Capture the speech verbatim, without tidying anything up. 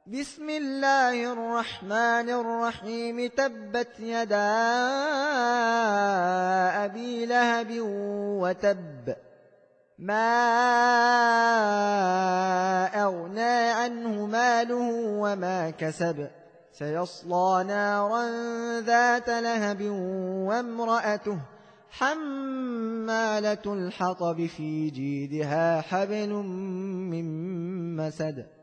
بسم الله الرحمن الرحيم تبت يدا أبي لهب وتب ما أغنى عنه ماله وما كسب سيصلى نارا ذات لهب وامرأته حمالة الحطب في جيدها حبل من مسد